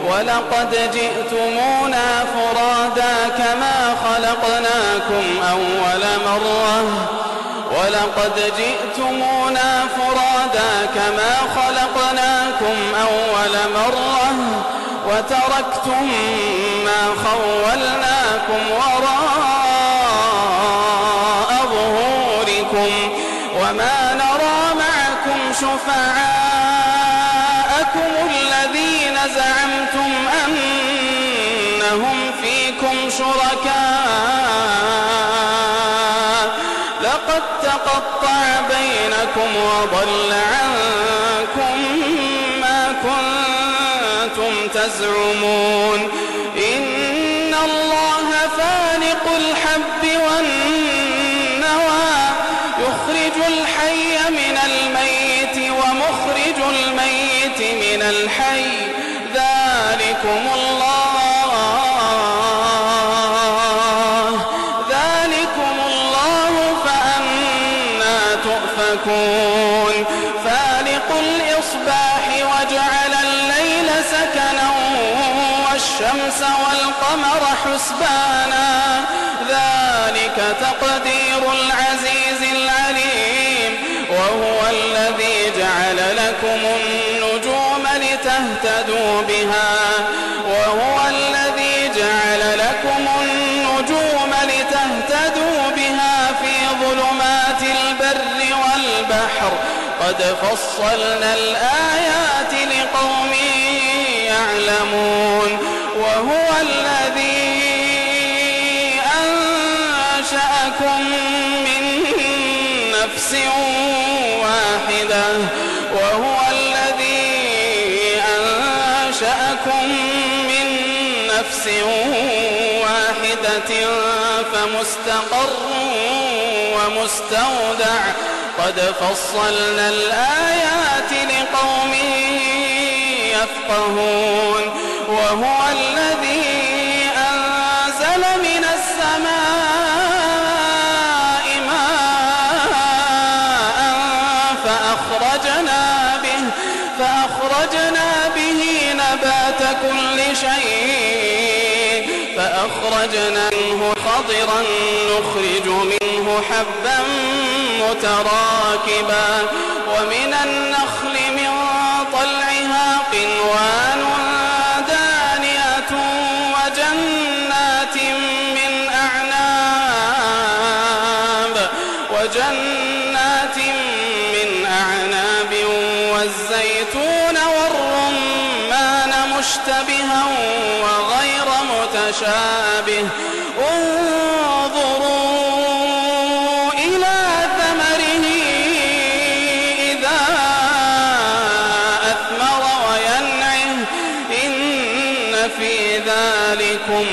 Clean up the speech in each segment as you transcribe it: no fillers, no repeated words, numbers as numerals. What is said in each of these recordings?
ولقد جئتمونا فرادا كما خلقناكم أول مرة وتركتم ما خولناكم وراء ظهوركم وما نرى معكم شفعاءكم الذين زعمتم أنهم فيكم شركاء لقد تقطع بينكم وضل عنكم ما كنتم تزعمون إن الله فالق الحب والنوى يخرج الحي من الميت ومخرج الميت من الحي ذلكم الله فأنى تؤفكون فالق الإصباح وجعل الليل سكنا والشمس والقمر حسبانا ذلك تقدير العزيز العليم وهو الذي جعل لكم النجوم لتهتدوا بها في ظلمات البر والبحر قد فصلنا الآيات لقوم يعلمون وهو الذي أنشأكم من نفس واحدة فمستقر ومستودع قد فصلنا الآيات لقوم يفقهون وهو الذي أنزل من السماء ماء فأخرجنا به نبات كل شيء فأخرجنا منه خضرا نخرج منه حبا متراكبا ومن النخل من طلعها قنوان دانية وجنات من أعناب والزيتون والرمان مشتبها وغير متشابه انظروا إلى ثمره إذا أثمر وينعه إن في ذلكم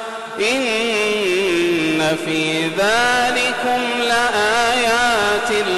لآيات